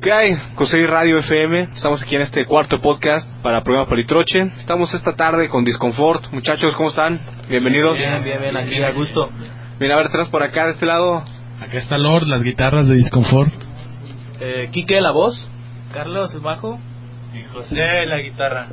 ¿Qué hay? Cosey Radio FM, estamos aquí en este cuarto podcast para Programa Palitroche. Estamos esta tarde con Disconfort. Muchachos, ¿cómo están? Bienvenidos. Bien, aquí a gusto. Bien, a ver, tenemos por acá, de este lado. Acá está Lord, las guitarras de Disconfort. Quique, la voz. Carlos, el bajo. Y José, la guitarra.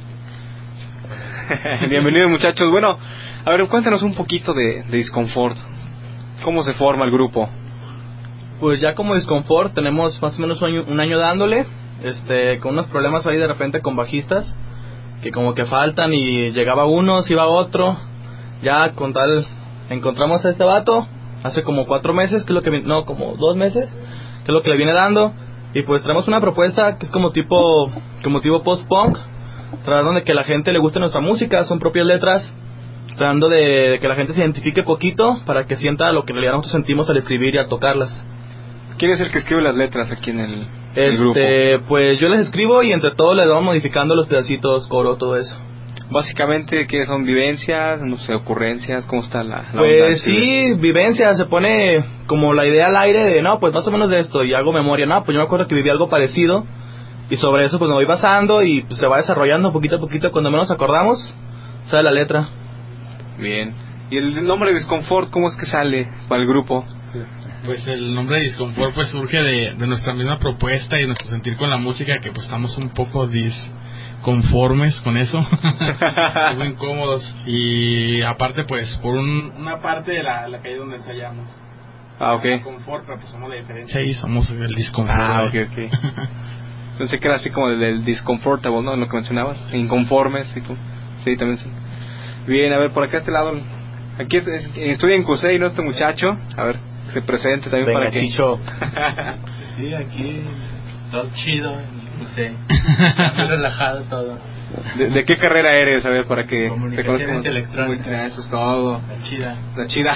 Bienvenidos, muchachos. Bueno, a ver, cuéntanos un poquito de Disconfort. ¿Cómo se forma el grupo? Pues ya como Disconfort tenemos más o menos un año dándole, con unos problemas ahí de repente con bajistas, que como que faltan y llegaba uno, se iba otro. Ya con tal, encontramos a este vato hace como 4 meses, que es lo que como 2 meses, que es lo que le viene dando. Y pues traemos una propuesta que es como tipo post-punk, tratando de que la gente le guste nuestra música, son propias letras, tratando de que la gente se identifique poquito para que sienta lo que en realidad nosotros sentimos al escribir y al tocarlas. ¿Quién es el que escribe las letras aquí en el grupo? Pues yo les escribo y entre todos les vamos modificando los pedacitos, coro, todo eso. Básicamente, ¿qué son vivencias, no sé, ocurrencias? ¿Cómo está la pues onda? Sí, vivencias, se pone como la idea al aire de, no, pues más o menos de esto, y hago memoria, no, pues yo me acuerdo que viví algo parecido, y sobre eso pues me voy basando, y pues se va desarrollando poquito a poquito, cuando menos acordamos, sale la letra. Bien. ¿Y el nombre de Disconfort, cómo es que sale para el grupo? Pues el nombre de Disconfort pues surge de nuestra misma propuesta y nuestro sentir con la música, que pues estamos un poco disconformes con eso, muy incómodos, y aparte pues por una parte de la calle donde ensayamos. Ah, ok. Confort, pero pues somos la diferencia y somos el Disconfort. Ah, ok. Pensé que era así como del discomfortable, ¿no? Lo que mencionabas, inconformes, sí, también sí. Bien, a ver, por acá a este lado, aquí estudia en Cosey, ¿no? Este muchacho, a ver, se presente también. Venga, para que... Chicho. Sí, aquí todo chido, no sé, muy relajado todo. ¿De qué carrera eres? A ver, para que... Comunicaciones electrónicas. Eso es todo. La chida.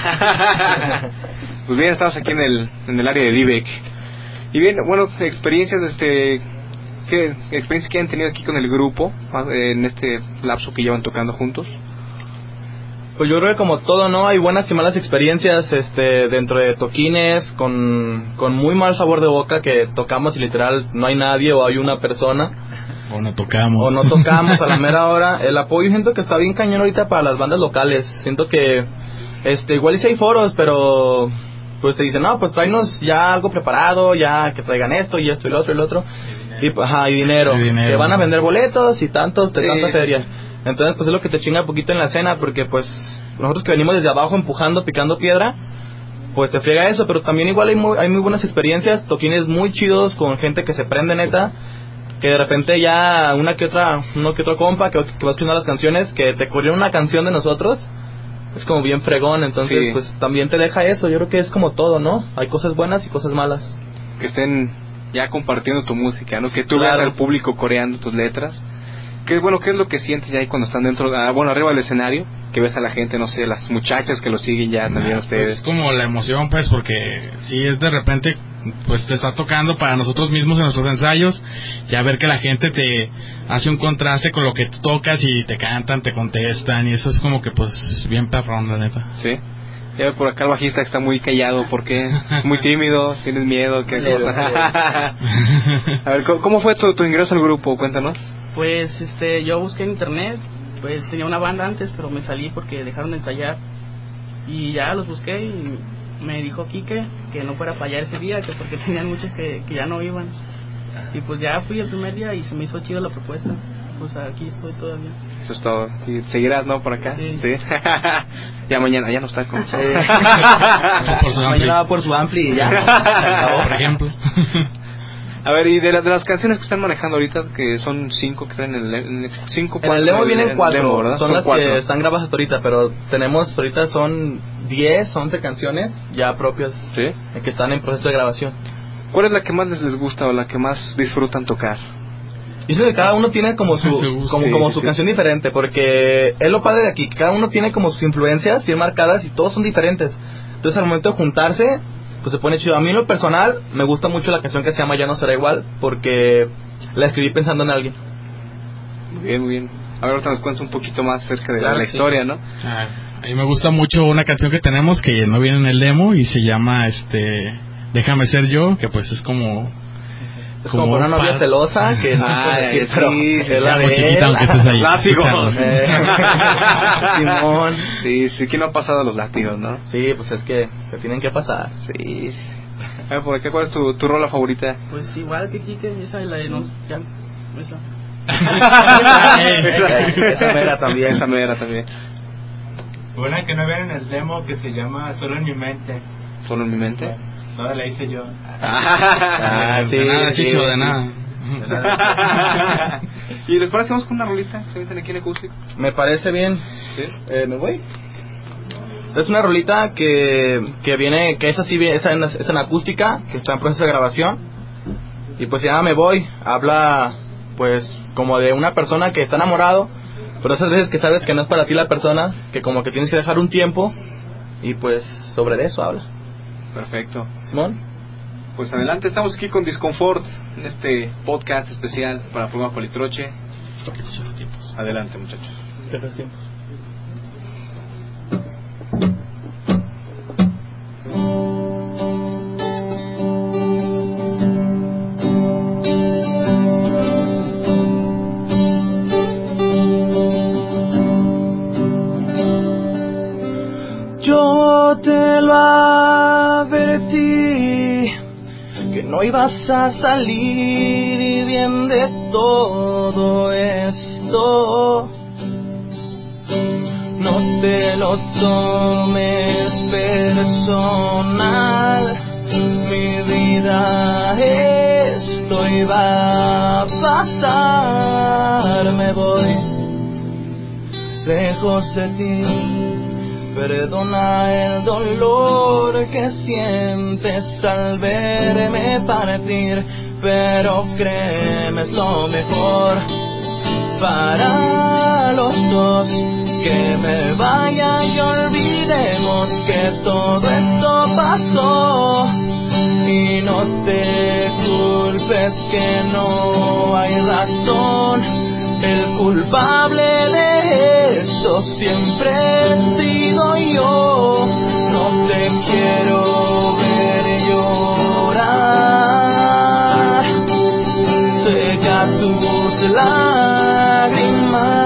Pues bien, estamos aquí en el área de Dibec. Y bien, bueno, experiencias, ¿qué experiencias que han tenido aquí con el grupo en este lapso que llevan tocando juntos? Pues yo creo que como todo, ¿no? Hay buenas y malas experiencias dentro de toquines, con muy mal sabor de boca, que tocamos y literal no hay nadie o hay una persona. O no tocamos a la mera hora. El apoyo siento que está bien cañón ahorita para las bandas locales. Siento que igual y si hay foros, pero pues te dicen, no, pues tráenos ya algo preparado, ya que traigan esto y esto y lo otro y lo otro. Y dinero. Que van a vender boletos y tantos de tanta feria. Entonces pues es lo que te chinga un poquito en la escena, porque pues nosotros que venimos desde abajo empujando, picando piedra, pues te friega eso. Pero también igual hay muy buenas experiencias, toquines muy chidos con gente que se prende neta, que de repente ya uno que otro compa que va escuchando las canciones, que te corrieron una canción de nosotros, es como bien fregón. Entonces sí, pues también te deja eso. Yo creo que es como todo, ¿no? Hay cosas buenas y cosas malas. Que estén ya compartiendo tu música, ¿no? Que tú veas al público coreando tus letras. ¿Qué es lo que sientes ya ahí cuando están arriba del escenario? Que ves a la gente, no sé, las muchachas que lo siguen ya también ustedes. Pues es como la emoción, pues, porque si es de repente, pues te está tocando para nosotros mismos en nuestros ensayos, ya ver que la gente te hace un contraste con lo que tú tocas y te cantan, te contestan, y eso es como que pues bien perrón, la neta. Sí. Ya por acá el bajista está muy callado, ¿por qué? Muy tímido, tienes miedo, ¿qué? A ver, ¿cómo fue tu ingreso al grupo? Cuéntanos. Pues yo busqué en internet, pues tenía una banda antes, pero me salí porque dejaron de ensayar. Y ya los busqué y me dijo Quique que no fuera para allá ese día, que porque tenían muchos que ya no iban. Y pues ya fui el primer día y se me hizo chido la propuesta. Pues aquí estoy todavía. Eso es todo. ¿Y seguirás, no, por acá? Sí. Ya mañana, ya no está con nosotros. Mañana va por su ampli y ya. Por ejemplo. A ver, y de las canciones que están manejando ahorita, que son 5 que están en el 5, en el demo vienen 4, demo, son las 4 que están grabadas hasta ahorita, pero tenemos ahorita son 10, 11 canciones ya propias, ¿sí?, que están en proceso de grabación. ¿Cuál es la que más les gusta o la que más disfrutan tocar? Dice que cada uno tiene como su canción diferente, porque es lo padre de aquí, que cada uno tiene como sus influencias bien marcadas y todos son diferentes. Entonces al momento de juntarse, pues se pone chido. A mí en lo personal me gusta mucho la canción que se llama Ya no será igual, porque la escribí pensando en alguien. Muy bien, muy bien. A ver, ahorita nos cuentas un poquito más acerca de la historia, ¿no? A mí me gusta mucho una canción que tenemos que no viene en el demo y se llama Déjame ser yo, que pues es como Es como una novia celosa que no puede decir, pero es la de chiquita, aunque estés ahí. Látigo. Simón. Sí, que no ha pasado los látigos, ¿no? Sí, pues es que tienen que pasar. Sí. A ver, por acá, ¿cuál es tu rola favorita? Pues igual que Kike, esa es la de ya, esa. Esa mera también. Esa mera también. Una que no vieron en el demo que se llama Solo en mi mente. ¿Solo en mi mente? No, la hice yo. Sí, de nada, Chicho, de nada. ¿Y después hacemos con una rolita? ¿Se meten aquí en acústico? Me parece bien. ¿Sí? ¿Me voy? Es una rolita que viene, que es así, es en acústica, que está en proceso de grabación. Y pues se llama Me Voy. Habla, pues, como de una persona que está enamorado, pero esas veces que sabes que no es para ti la persona, que como que tienes que dejar un tiempo. Y pues, sobre eso habla. Perfecto. ¿Simón? Pues adelante, estamos aquí con Disconfort en este podcast especial para Pluma Politroche. Adelante, muchachos. ¿Qué tiempo? Yo te lo advertí, que no ibas a salir bien de todo esto. No te lo tomes personal, mi vida esto iba a pasar. Me voy lejos de ti. Perdona el dolor que sientes al verme partir, pero créeme, es lo mejor para los dos. Que me vaya y olvidemos que todo esto pasó. Y no te culpes que no hay razón. El culpable de esto siempre he sido yo. No te quiero ver llorar. Seca tus lágrimas.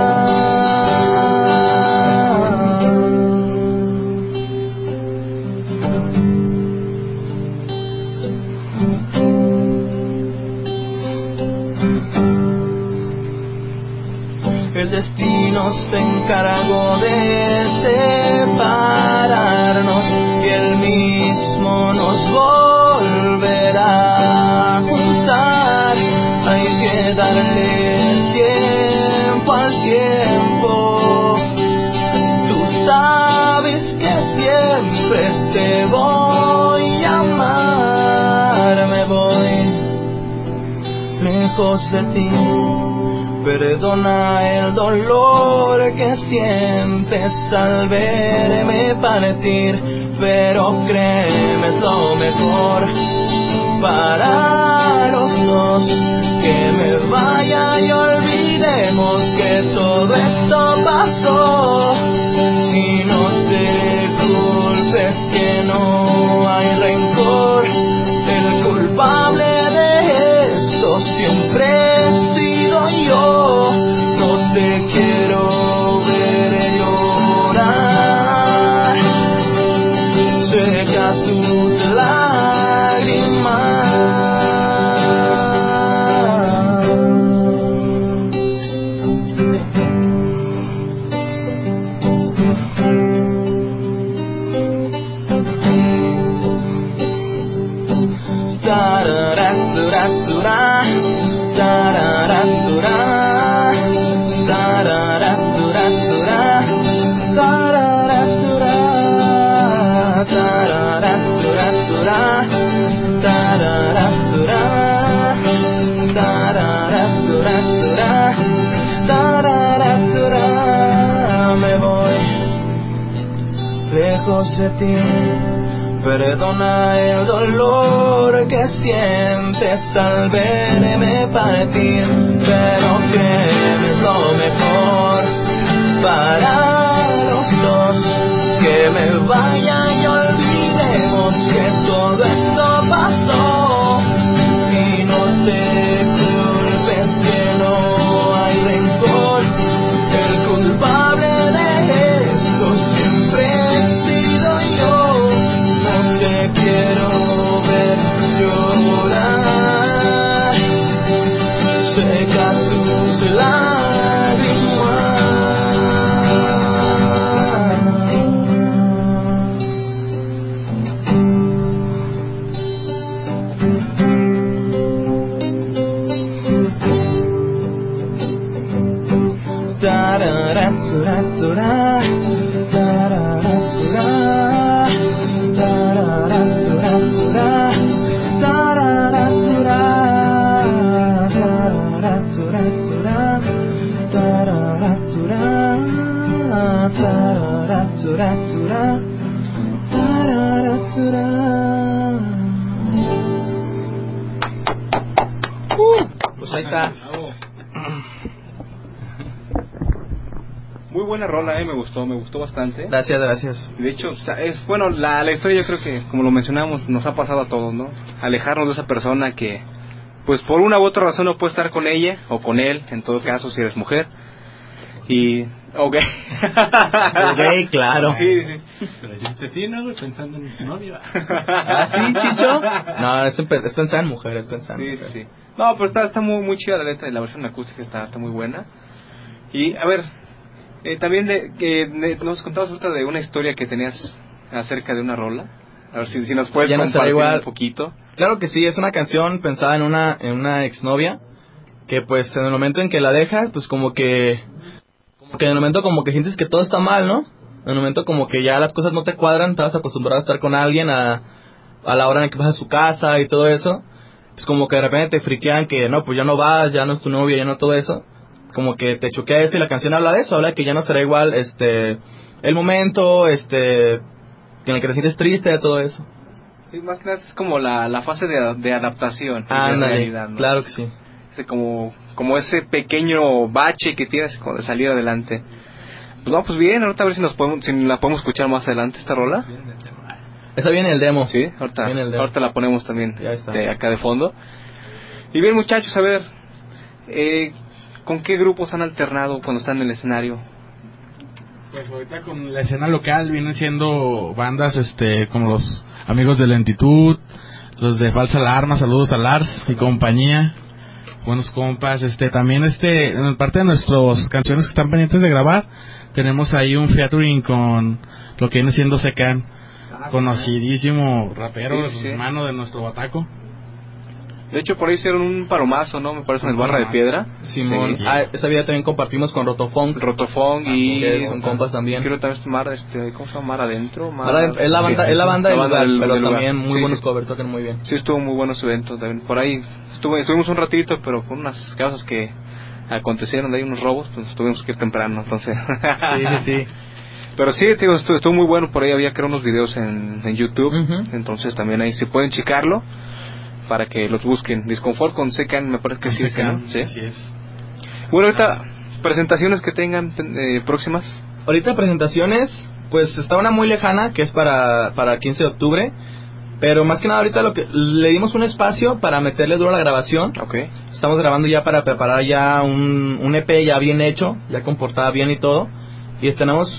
El destino se encargó de separarnos y él mismo nos volverá a juntar. Hay que darle tiempo al tiempo. Tú sabes que siempre te voy a amar. Me voy lejos de ti. Perdona el dolor que sientes al verme partir, pero créeme, es lo mejor para los dos. Que me vaya y olvidemos que todo esto pasó. Y no te culpes que no hay rencor. El culpable de esto siempre he sido yo. No te quiero ver llorar. Seca tus lágrimas. Me voy lejos de ti. Perdona el dolor que sientes al verme partir, pero créeme, es lo mejor para los dos. Que me vaya y olvidemos que todo esto pasó. Y no Pues ahí está. Muy buena rola, me gustó bastante. Gracias. De hecho, o sea, es bueno, la historia yo creo que, como lo mencionamos, nos ha pasado a todos, ¿no? Alejarnos de esa persona que, pues por una u otra razón no puede estar con ella, o con él, en todo caso, si eres mujer. Y... Ok, claro. Sí. Pero dijiste sí, ¿no? Pensando en su novio. ¿Ah, sí, Chicho? No, es pensar en mujeres, Sí. No, pero está muy, muy chida la letra, y la versión acústica está muy buena. Y, a ver, también nos contabas ahorita de una historia que tenías acerca de una rola. A ver si nos puedes compartir un poquito. Claro que sí, es una canción pensada en una exnovia, que pues en el momento en que la dejas, pues como que en el momento como que sientes que todo está mal, ¿no? En el momento como que ya las cosas no te cuadran, estabas acostumbrado a estar con alguien a la hora en que vas a su casa y todo eso. Pues como que de repente te friquean que no, pues ya no vas, ya no es tu novia, ya no todo eso. Como que te choquea eso, y la canción habla de eso, habla de que ya no será igual el momento, en el que te sientes triste, de todo eso. Sí, más que nada es como la fase de adaptación y de Ándale, realidad, ¿no? claro que sí. Como ese pequeño bache que tienes de salir adelante. Pues no, pues bien, ahorita a ver si la podemos escuchar más adelante esta rola. Esa viene en el demo. Sí, ahorita la ponemos también acá de fondo. Y bien, muchachos, a ver, ¿con qué grupos han alternado cuando están en el escenario? Pues ahorita con la escena local vienen siendo bandas como los amigos de Lentitud, los de Falsa Alarma, saludos a Lars y compañía, buenos compas. También en parte de nuestras canciones que están pendientes de grabar, tenemos ahí un featuring con lo que viene siendo Secan, conocidísimo rapero, hermano de nuestro Bataco. De hecho, por ahí hicieron un palomazo, ¿no? Me parece en el Barra de Piedra. Simón. Sí. Esa vida también compartimos con Rotofunk. Y... que son compas también. Quiero también ¿cómo se llama? Mar Adentro. Es la banda del lugar, pero del también lugar. muy buenos covers, tocan muy bien. Sí, estuvo muy bueno su evento también. Por ahí estuvimos un ratito, pero por unas causas que acontecieron de ahí, unos robos, pues tuvimos que ir temprano, entonces... Sí. Pero sí, tío, estuvo muy bueno. Por ahí había creado unos videos en YouTube. Entonces también ahí se pueden checarlo para que los busquen. Disconfort con Secan, me parece que sí, ¿no? Sí, así es. Bueno, ahorita presentaciones que tengan próximas. Ahorita presentaciones, pues está una muy lejana que es para el 15 de octubre. Pero más que nada ahorita lo que le dimos un espacio para meterle duro a la grabación. Okay. Estamos grabando ya para preparar ya un EP ya bien hecho, ya con portada bien y todo. Y tenemos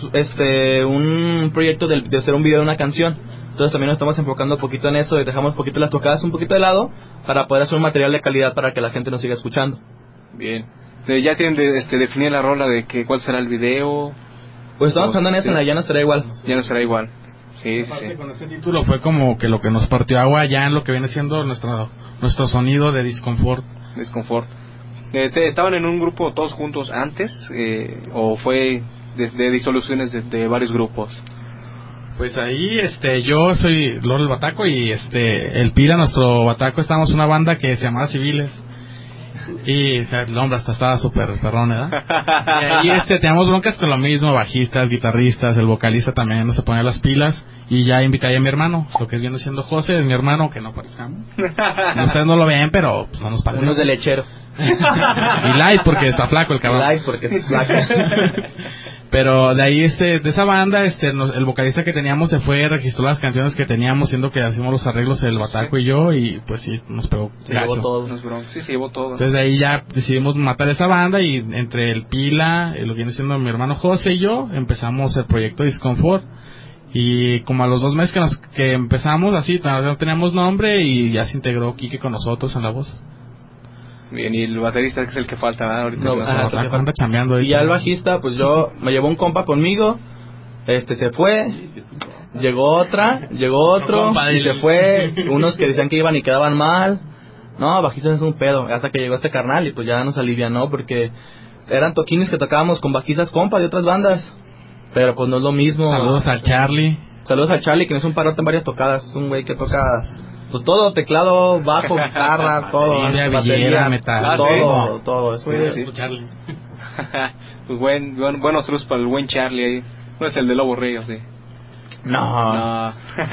un proyecto de hacer un video de una canción. Entonces también nos estamos enfocando un poquito en eso, y dejamos un poquito las tocadas un poquito de lado para poder hacer un material de calidad para que la gente nos siga escuchando. Bien. ¿Ya tienen definir la rola de cuál será el video? Pues estamos trabajando en esa, ya no será igual. Ya no será igual. Sí. Con este título fue como que lo que nos partió agua ya en lo que viene siendo nuestro sonido de Disconfort. ¿Estaban en un grupo todos juntos antes o fue de disoluciones de varios grupos? Pues ahí yo soy Lord el Bataco y el Pila, nuestro Bataco, estábamos una banda que se llamaba Civiles. Y el hombre hasta estaba súper perrón, ¿verdad? Y ahí teníamos broncas con lo mismo, bajistas, guitarristas, el vocalista también no se ponía las pilas. Y ya invité a mi hermano, lo que viene siendo José, es mi hermano, que no parezcamos. Ustedes no lo ven, pero pues, no nos parecemos. Unos de lechero. Y light porque está flaco el cabrón. Light porque es flaco. Pero de ahí de esa banda el vocalista que teníamos se fue, registró las canciones que teníamos, siendo que hacíamos los arreglos el Bataco y yo, y pues sí nos pegó gacho. Se llevó todo. Entonces de ahí ya decidimos matar esa banda, y entre el Pila, lo que viene siendo mi hermano José y yo, empezamos el proyecto Disconfort. Y como a los 2 meses que empezamos así, no teníamos nombre, y ya se integró Quique con nosotros en la voz. Bien, y el baterista que es el que falta, ¿verdad? Ahorita anda chambeando. Y ya el bajista, pues me llevó un compa conmigo, se fue, llegó otro, y se fue, unos que decían que iban y quedaban mal. No, bajista es un pedo, hasta que llegó este carnal y pues ya nos alivianó, porque eran toquines que tocábamos con bajistas compas de otras bandas, pero pues no es lo mismo. Saludos al Charlie. Saludos al Charlie, que no es un parote en varias tocadas, es un güey que toca pues todo, teclado, bajo, guitarra, todo, batería, metal, todo. Eso es. Sí. Charlie. Pues buenos saludos para el buen Charlie ahí. No es el de Lobo Río, sí. No.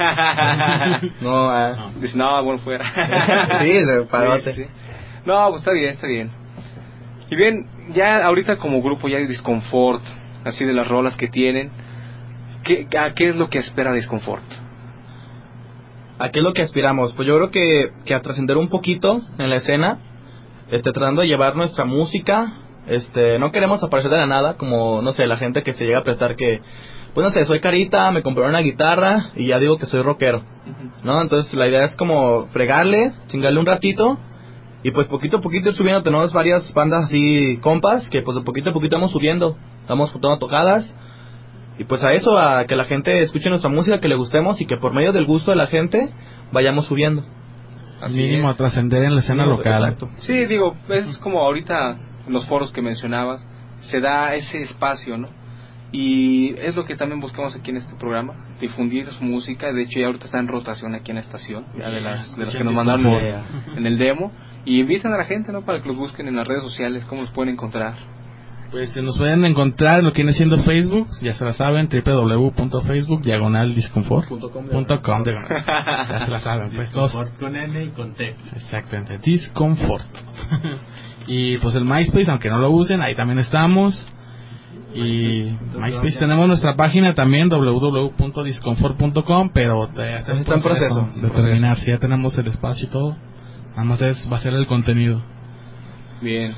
Dice, no, bueno, fuera. Sí, de parote. Sí. No, pues está bien. Y bien, ya ahorita como grupo ya hay Discomfort, así de las rolas que tienen. ¿A qué es lo que espera Discomfort? ¿A qué es lo que aspiramos? Pues yo creo que a trascender un poquito en la escena, tratando de llevar nuestra música. No queremos aparecer de la nada, como, no sé, la gente que se llega a prestar que, pues no sé, soy carita, me compré una guitarra y ya digo que soy rockero, ¿no? Entonces la idea es como fregarle, chingarle un ratito y pues poquito a poquito ir subiendo. Tenemos varias bandas así, compas, que pues de poquito a poquito vamos subiendo, estamos juntando tocadas y pues a eso, a que la gente escuche nuestra música, que le gustemos y que por medio del gusto de la gente vayamos subiendo. Así mínimo es. A trascender en la escena local. Exacto. Sí, digo, es como ahorita en los foros que mencionabas, se da ese espacio, ¿no? Y es lo que también buscamos aquí en este programa, difundir su música. De hecho ya ahorita está en rotación aquí en la estación, ya de las que nos mandaron en el demo. Y invitan a la gente, ¿no? Para que los busquen en las redes sociales, cómo los pueden encontrar. Pues nos pueden encontrar en lo que viene siendo Facebook, ya se la saben, www.facebook/discomfort.com. Ya se la saben, pues Discomfort con N y con T. Exactamente, Discomfort. Y pues el MySpace, aunque no lo usen, ahí también estamos. Y MySpace tenemos nuestra página también, www.discomfort.com, pero está en proceso de terminar. Si ya tenemos el espacio y todo, nada más va a ser el contenido. Bien.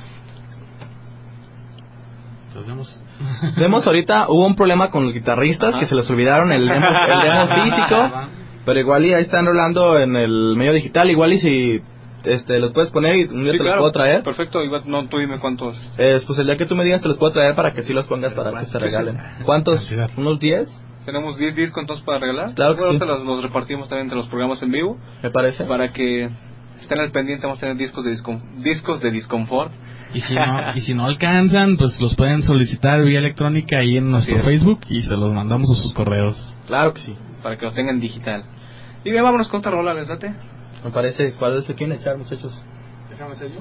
Entonces vemos ahorita, hubo un problema con los guitarristas. Ajá. Que se les olvidaron el demo físico, pero igual y ahí están rolando en el medio digital, igual y si los puedes poner y un día te los puedo traer. Perfecto, igual, no, tú dime cuántos. Pues el día que tú me digas te los puedo traer para que sí los pongas para que se regalen. ¿Cuántos? ¿Unos 10? Tenemos 10 discos entonces para regalar. Claro que sí. Los repartimos también entre los programas en vivo. Me parece. Para que estén al pendiente, vamos a tener discos de Discomfort. Y si no alcanzan, pues los pueden solicitar vía electrónica ahí en nuestro Facebook y se los mandamos a sus correos. Claro que sí. Para que los tengan digital. Y bien, vámonos con otra rola, ¿les date? Me parece. ¿Cuál se quieren echar, muchachos? Déjame ser yo.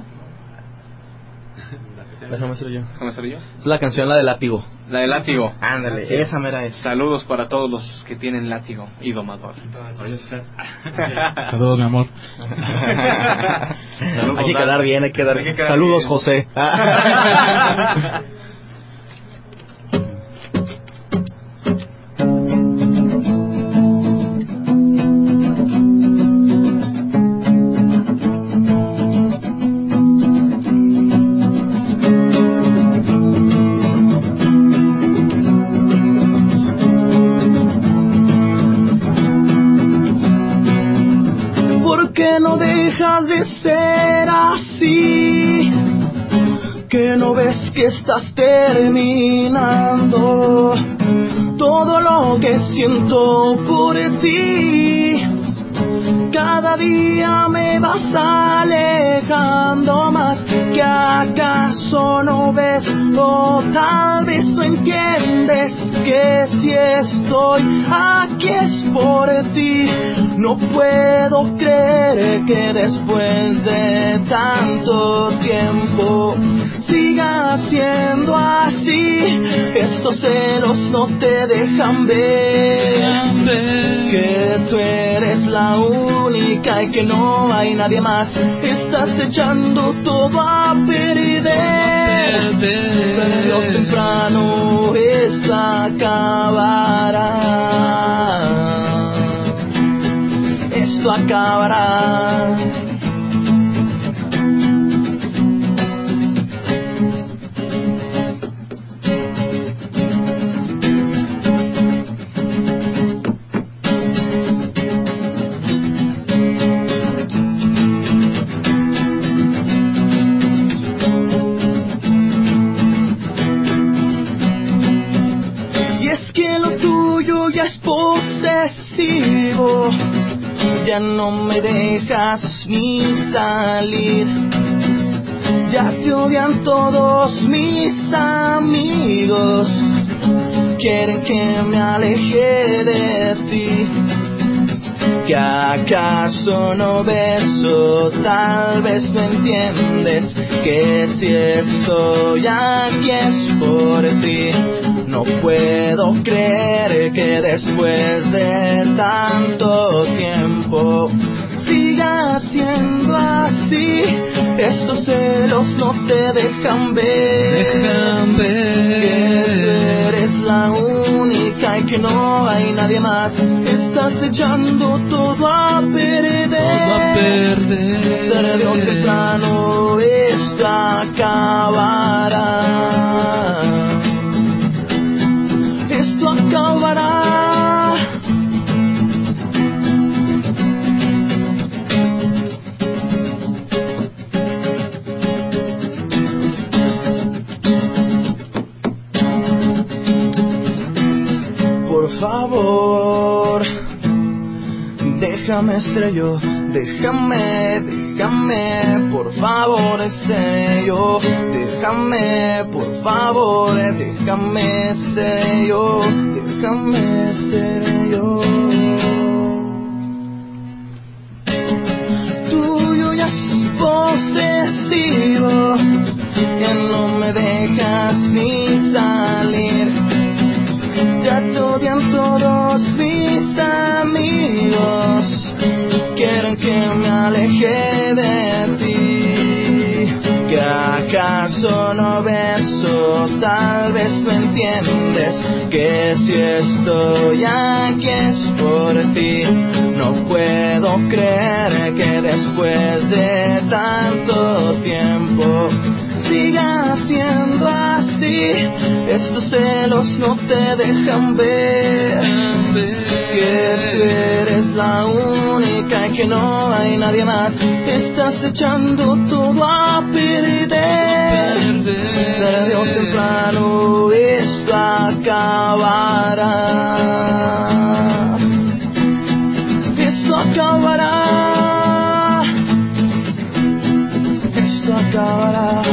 Déjame ser yo. Es la canción, la de Látigo. La de Látigo. Ándale, esa mera es. Saludos para todos los que tienen látigo y domador. Saludos, mi amor. Saludos, hay que quedar bien, hay que quedar bien. Saludos, bien. José. De ser así, que no ves que estás terminando todo lo que siento por ti. Cada día me vas alejando más. ¿Que acaso no ves o tal vez no entiendes que si estoy aquí es por ti? No puedo creer que después de tanto tiempo siga siendo así. Estos celos no te dejan ver que tú eres la única y que no hay nadie más. Estás echando todo a perder. Tarde o temprano esto acabará. Esto acabará. Y es que lo tuyo ya es posesivo. Ya no me dejas ni salir, Ya te odian todos mis amigos, quieren que me aleje de ti. ¿Que acaso no ves o tal vez no entiendes que si estoy aquí es por ti? No puedo creer que después de tanto tiempo siga siendo así. Estos celos no te dejan ver, que tú eres la única y que no hay nadie más. Estás echando todo a perder, tarde o temprano esto acabará. Esto acabará. Por favor, déjame ser yo, déjame, por favor ser yo, déjame, por favor, déjame ser yo, déjame ser yo. Tuyo ya es posesivo, ya no me dejas ni salir. Ya te odian todos mis amigos, quieren que me aleje de ti. ¿Que acaso no ves o tal vez no entiendes que si estoy aquí es por ti? No puedo creer que después de tanto tiempo siga siendo así. Estos celos no te dejan ver, que tú eres la única y que no hay nadie más. Estás echando todo a perder, tarde o temprano esto acabará. Esto acabará. Esto acabará.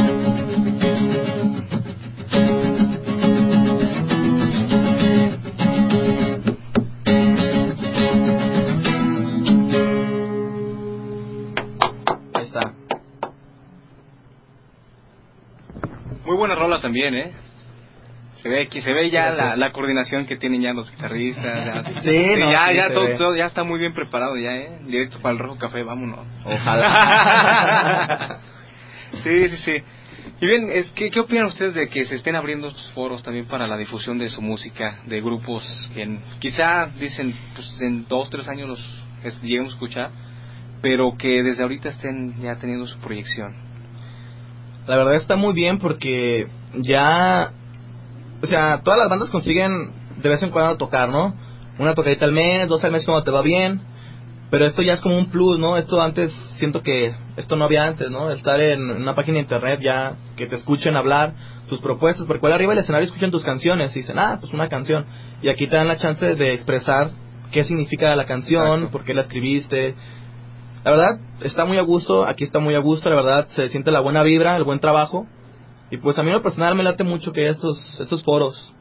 Muy buena rola también, Se ve ya la coordinación que tienen ya los guitarristas. Ya, todo ya está muy bien preparado ya, Directo para el Rojo Café, vámonos. Ojalá. Sí. Y bien, ¿qué opinan ustedes de que se estén abriendo estos foros también para la difusión de su música, de grupos que quizá dicen, pues en 2-3 años los lleguemos a escuchar, pero que desde ahorita estén ya teniendo su proyección? La verdad está muy bien porque ya, o sea, todas las bandas consiguen de vez en cuando tocar, ¿no? Una tocadita al mes, 2 al mes cuando te va bien, pero esto ya es como un plus, ¿no? Esto antes, siento que esto no había antes, ¿no? Estar en una página de internet ya, que te escuchen hablar tus propuestas, porque igual arriba del escenario escuchan tus canciones y dicen, pues una canción, y aquí te dan la chance de expresar qué significa la canción, exacto, por qué la escribiste. La verdad, está muy a gusto, aquí está muy a gusto, la verdad, se siente la buena vibra, el buen trabajo. Y pues a mí en lo personal me late mucho que estos foros.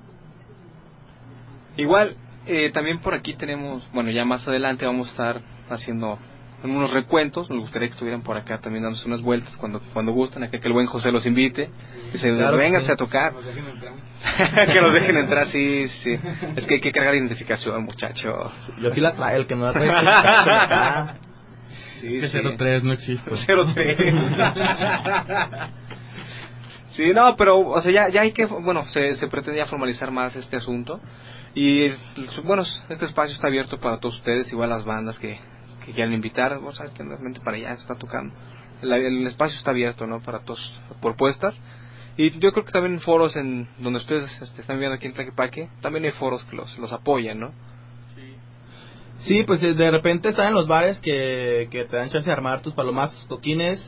Igual, también por aquí tenemos, bueno, ya más adelante vamos a estar haciendo unos recuentos. Nos gustaría que estuvieran por acá también dándose unas vueltas cuando gusten, acá que el buen José los invite. Dice, claro, vénganse a tocar. Que los dejen entrar, sí. Es que hay que cargar identificación, muchachos. Yo sí la traigo, el que no la trae acá. Sí, es que 03 no existe. 03. Sí, no, pero, o sea, ya hay que, bueno, se pretende ya formalizar más este asunto. Y, bueno, este espacio está abierto para todos ustedes, igual las bandas que quieran invitar. Vos sabes que realmente para allá se está tocando. El espacio está abierto, ¿no? Para todas propuestas. Y yo creo que también foros en donde ustedes están viendo aquí en Tlaquepaque, también hay foros que los apoyan, ¿no? Sí, pues de repente están en los bares que te dan chance de armar tus palomas, toquines,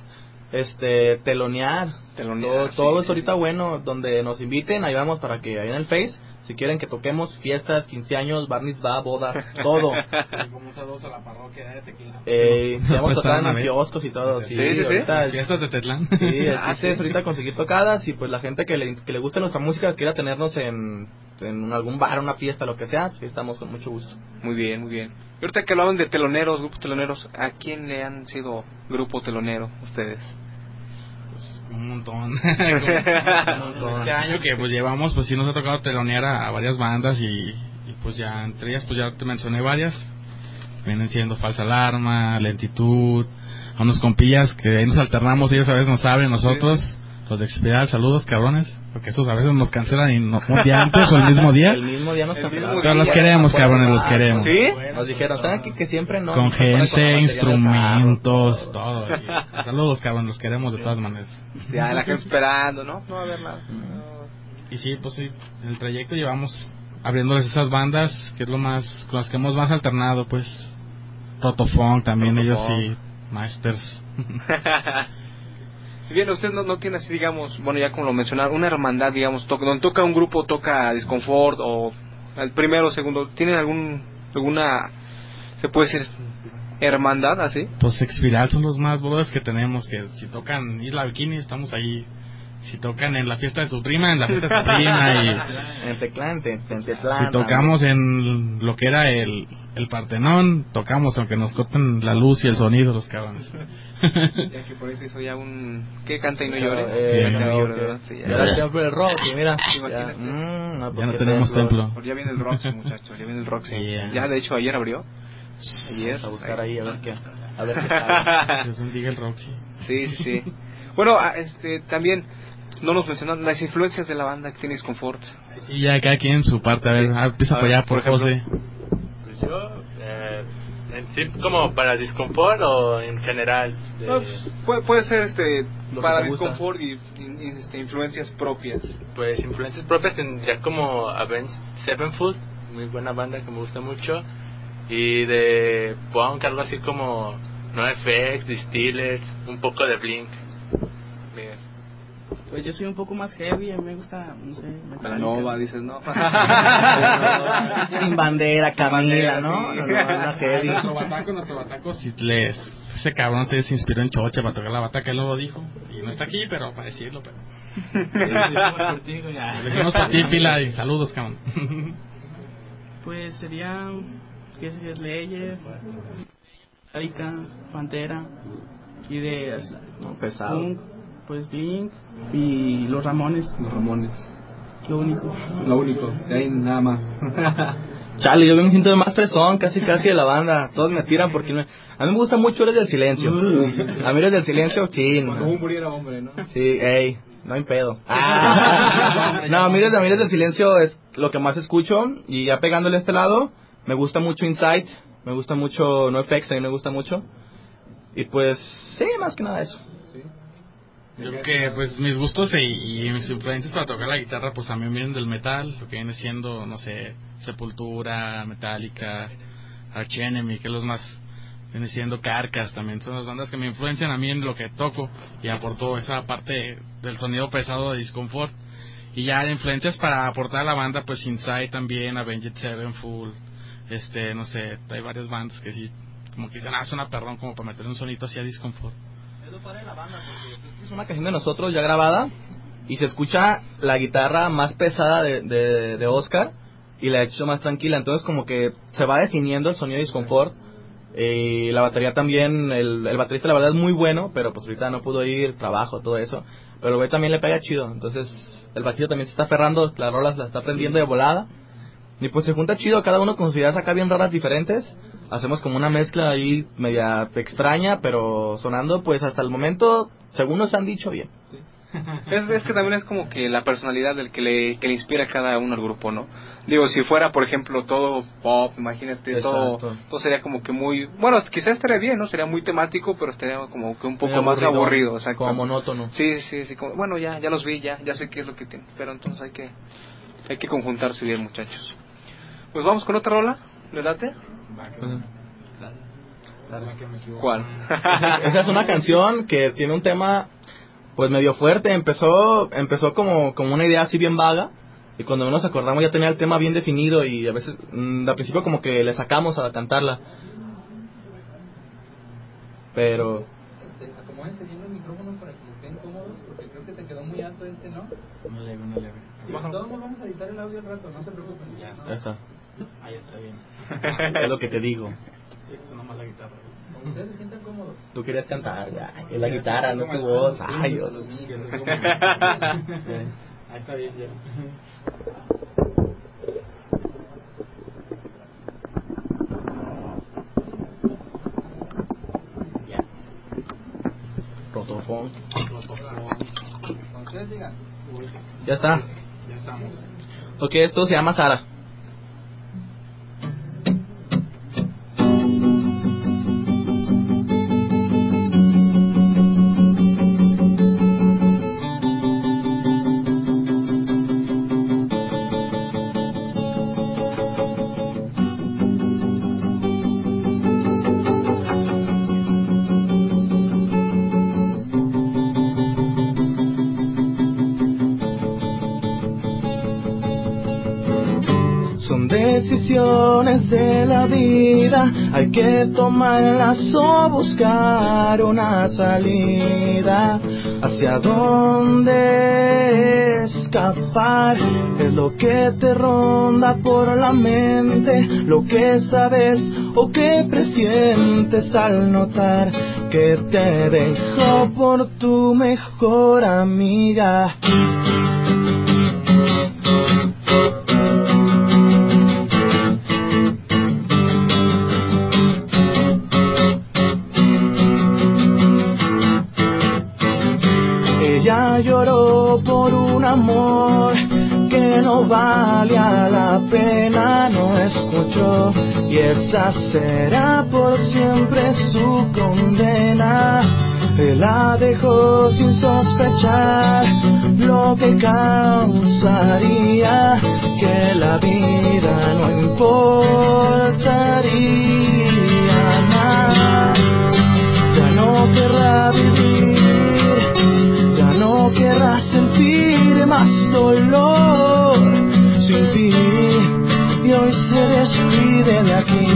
telonear. Todo Sí, es ahorita bueno, donde nos inviten, ahí vamos para que ahí en el Face Si quieren que toquemos fiestas, 15 años, bar mitzvah, boda, todo. Como saludos a la parroquia de Tequila. Vamos a tocar en una los vez. kioscos y todo. Sí, Sí, sí, sí. ahorita Las fiestas de Tetlán. Sí, el chiste es ahorita conseguir tocadas y pues la gente que le guste nuestra música, quiera tenernos en algún bar, una fiesta, lo que sea, pues estamos con mucho gusto. Muy bien, muy bien. Y ahorita que hablaban de teloneros, grupos teloneros, ¿a quién le han sido grupo telonero ustedes? Un montón. Este año que pues llevamos, pues sí nos ha tocado telonear a varias bandas y pues ya, entre ellas pues ya te mencioné varias. Vienen siendo Falsa Alarma, Lentitud, a unos compillas que ahí nos alternamos, ellos a veces nos abren, nosotros, los de Expiral, saludos cabrones, porque esos a veces nos cancelan y un día antes o el mismo día. El mismo día nos cancelaron. Pero los queremos, cabrones, los queremos. ¿Sí? Nos dijeron, ¿saben que siempre no? Con nos comparan con gente, la batería del instrumentos, carro, todo. Y saludos cabrones, los queremos de todas maneras. Ya la gente esperando, ¿no? No va a haber nada. Y sí, pues sí, en el trayecto llevamos abriéndoles esas bandas, que es lo más, con las que hemos más alternado, pues. Rotofunk también, ellos sí, Masters. Bien, usted no tiene así, digamos, bueno, ya como lo mencionaron, una hermandad, digamos, donde toca un grupo, toca Discomfort, o el primero o segundo, ¿tienen alguna, se puede decir, hermandad así? Pues Expiral son los más bodas que tenemos, que si tocan Isla Bikini, estamos ahí. Si tocan en la fiesta de su prima, en la fiesta de su prima. Y En Tetlán, si tocamos en lo que era el Partenón, tocamos aunque nos corten la luz y el sonido, los cabrones. Ya que por eso hizo ya un... ¿Qué? Canta y no llores. Bien. Canta y no llores, ¿verdad? Sí, Ya era ya. tiempo del rock, y mira. Imagínate. Ya no tenemos templo. Ya viene el Roxy, muchachos, ya viene el Roxy. Yeah. Ya, de hecho, ayer abrió. Ayer. Vamos a buscar ahí a ver qué tal. Dios bendiga el Roxy. Sí, sí, sí. Bueno, también no nos mencionaron las influencias de la banda que tiene Discomfort. Y ya cada quien en su parte, a ver, empieza a apoyar por por José. Pues yo, en sí, como para Discomfort o en general. No, puede ser Lo para que te gusta. Discomfort y influencias propias. Pues influencias propias tendría como Avenged Sevenfold, muy buena banda que me gusta mucho. Y de punk, algo así como NoFX, Distillers, un poco de Blink. Bien. Pues yo soy un poco más heavy, a mí me gusta, no sé, Metallica. La Nova, dices, ¿no? Sin bandera, Camila, bandera, ¿no? sí. Una heavy. Nuestro bataco, si ese cabrón te se inspiró en Chocha para tocar la bataca, él no lo dijo. Y no está aquí, pero para decirlo, pero. Lo decimos por ti, Pila, y saludos, cabrón. Pues sería, qué sé si es Slayer, Metallica, Pantera, y de No, pesado. punk, pues Blink y los Ramones, Los Ramones. lo único. Lo único, de ahí nada más. Chale, yo me siento más fresón, casi de la banda. Todos me tiran porque a mí me gusta mucho Héroes del Silencio. A mí Héroes del Silencio, sí. Cuando muriera hombre, ¿no? Sí, ey, no hay pedo. No, a mí Héroes del Silencio es lo que más escucho. Y ya pegándole a este lado, me gusta mucho Insight, me gusta mucho NoFX, a mí me gusta mucho. Y pues, sí, más que nada eso. Yo creo que pues mis gustos y mis influencias para tocar la guitarra pues también vienen del metal, lo que viene siendo, no sé, Sepultura, Metallica, Arch Enemy, que es los más, viene siendo Carcass, también son las bandas que me influencian a mí en lo que toco y aporto esa parte del sonido pesado de Discomfort. Y ya de influencias para aportar a la banda pues Inside también, Avenged Sevenfold, no sé, hay varias bandas que sí, como que dicen, suena perrón como para meter un sonito así a Discomfort. Es lo padre de la banda, porque es una canción de nosotros ya grabada y se escucha la guitarra más pesada de Oscar y la he hecho más tranquila, entonces como que se va definiendo el sonido de Discomfort. Y la batería también, el baterista la verdad es muy bueno, pero pues ahorita no pudo ir, trabajo, todo eso, pero el güey también le pega chido, entonces el bajito también se está aferrando, las rolas las está aprendiendo de volada. Y pues se junta chido, cada uno con sus ideas acá bien raras diferentes. Hacemos como una mezcla ahí media extraña, pero sonando pues hasta el momento, según nos han dicho, bien. Es que también es como que la personalidad del que le inspira a cada uno al grupo, ¿no? Digo, si fuera, por ejemplo, todo pop, imagínate, todo sería como que muy... Bueno, quizás estaría bien, ¿no? Sería muy temático, pero estaría como que un poco más aburrido, o sea, como monótono. Sí, como, bueno, ya los vi, ya sé qué es lo que tienen, pero entonces hay que conjuntarse bien, muchachos. Pues vamos con otra rola, ¿le late? ¿Cuál? Esa es una canción que tiene un tema pues medio fuerte, empezó como una idea así bien vaga Y cuando menos acordamos ya tenía el tema bien definido y a veces, al principio como que le sacamos a cantarla. Pero... Acomódense bien los micrófonos para que estén cómodos, porque creo que te quedó muy alto ¿no? Una leve. Todos nos vamos a editar el audio al rato, no se preocupen. Ya Ya está. Ahí está bien. Es lo que te digo. Suena más la guitarra. Como ustedes se sientan cómodos. Tú querías cantar, ya. Es la guitarra, no es tu voz. Ay, Dios. Ahí está bien, ya. Protofón. Como ustedes digan. Ya está. Ya estamos. Ok, esto se llama Sara. Son decisiones de la vida, hay que tomarlas o buscar una salida. Hacia dónde escapar es lo que te ronda por la mente, lo que sabes o que presientes al notar que te dejó por tu mejor amiga. Ella lloró por un amor que no valía la pena, no escuchó, y esa será por siempre su condena. Él la dejó sin sospechar lo que causaría, que la vida no importaría más. Ya no querrá vivir, ya no querrás sentir más dolor sin ti, y hoy se despide de aquí.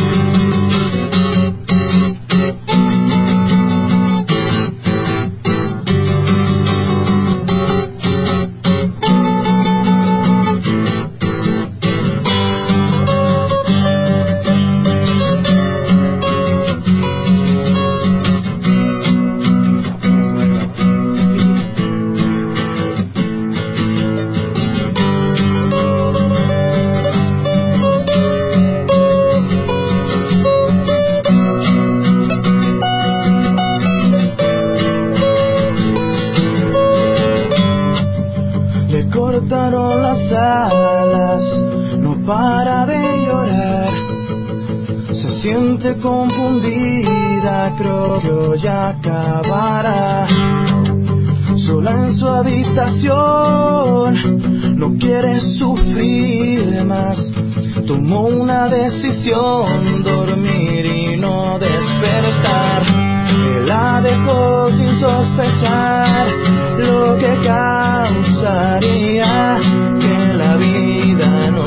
Le cortaron las alas, no para de llorar. Se siente confundida, creo que hoy acabará. Sola en su habitación, no quiere sufrir más. Tomó una decisión, dormir y no despertar. Él la dejó sin sospechar lo que causaría, que la vida no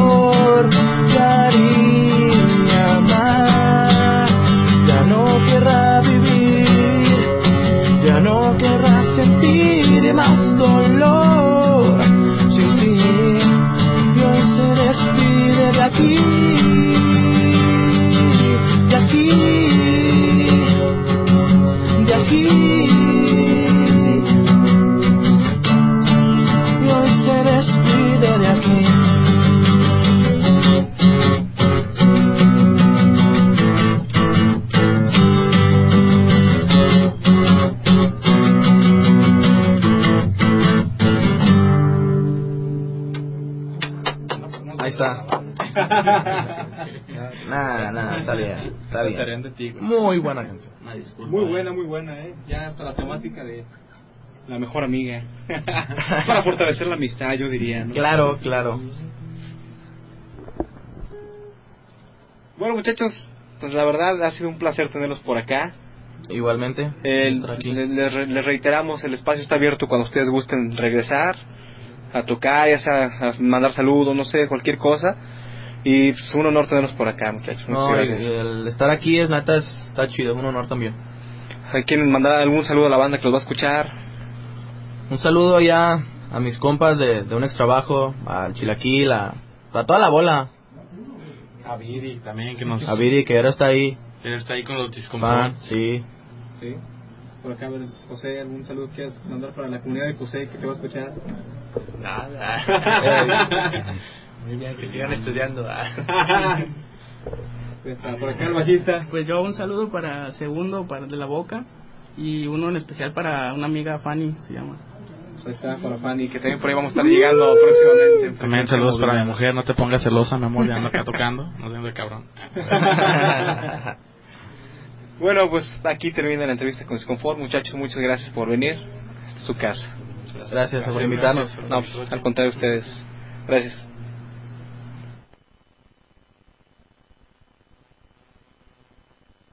importaría más. Ya no querrá vivir, ya no querrá sentir más dolor sin ti, y hoy se despide de aquí, de aquí, de aquí, y hoy se despide de aquí. Ahí está. Nada, está bien, está bien. Muy buena canción. Muy buena, ya hasta la temática de la mejor amiga. Para fortalecer la amistad, yo diría, ¿no? Claro, claro. Bueno, muchachos, pues la verdad ha sido un placer tenerlos por acá. Igualmente. Estar aquí. Les reiteramos, el espacio está abierto cuando ustedes gusten regresar. a tocar, ya sea a mandar saludos, no sé, cualquier cosa. Y pues un honor tenerlos por acá, muchachos. Muchas No, gracias. el estar aquí es neta, está chido, es un honor también. ¿Quieren mandar algún saludo a la banda que los va a escuchar? Un saludo ya a mis compas de un ex trabajo, al Chilaquil, a toda la bola, A Viri también, que nos... a Viri que ahora está ahí, Él está ahí con los Discomfort. sí. Sí. Por acá, a ver, José, ¿algún saludo que quieras mandar para la comunidad de José que te va a escuchar? Nada. Muy bien, que sigan estudiando. Por acá el bajista. Pues yo un saludo para Segundo, para el de la Boca, y uno en especial para una amiga Fanny, se llama. Pues ahí está, para Fanny, que también por ahí vamos a estar llegando próximamente. También saludos para mi mujer, no te pongas celosa, mi amor, ya ando acá tocando, no seas de cabrón. Bueno, pues aquí termina la entrevista con Disconfort. Muchachos, muchas gracias por venir. Esta es su casa. Gracias por invitarnos. No, pues, al contrario, ustedes. Gracias.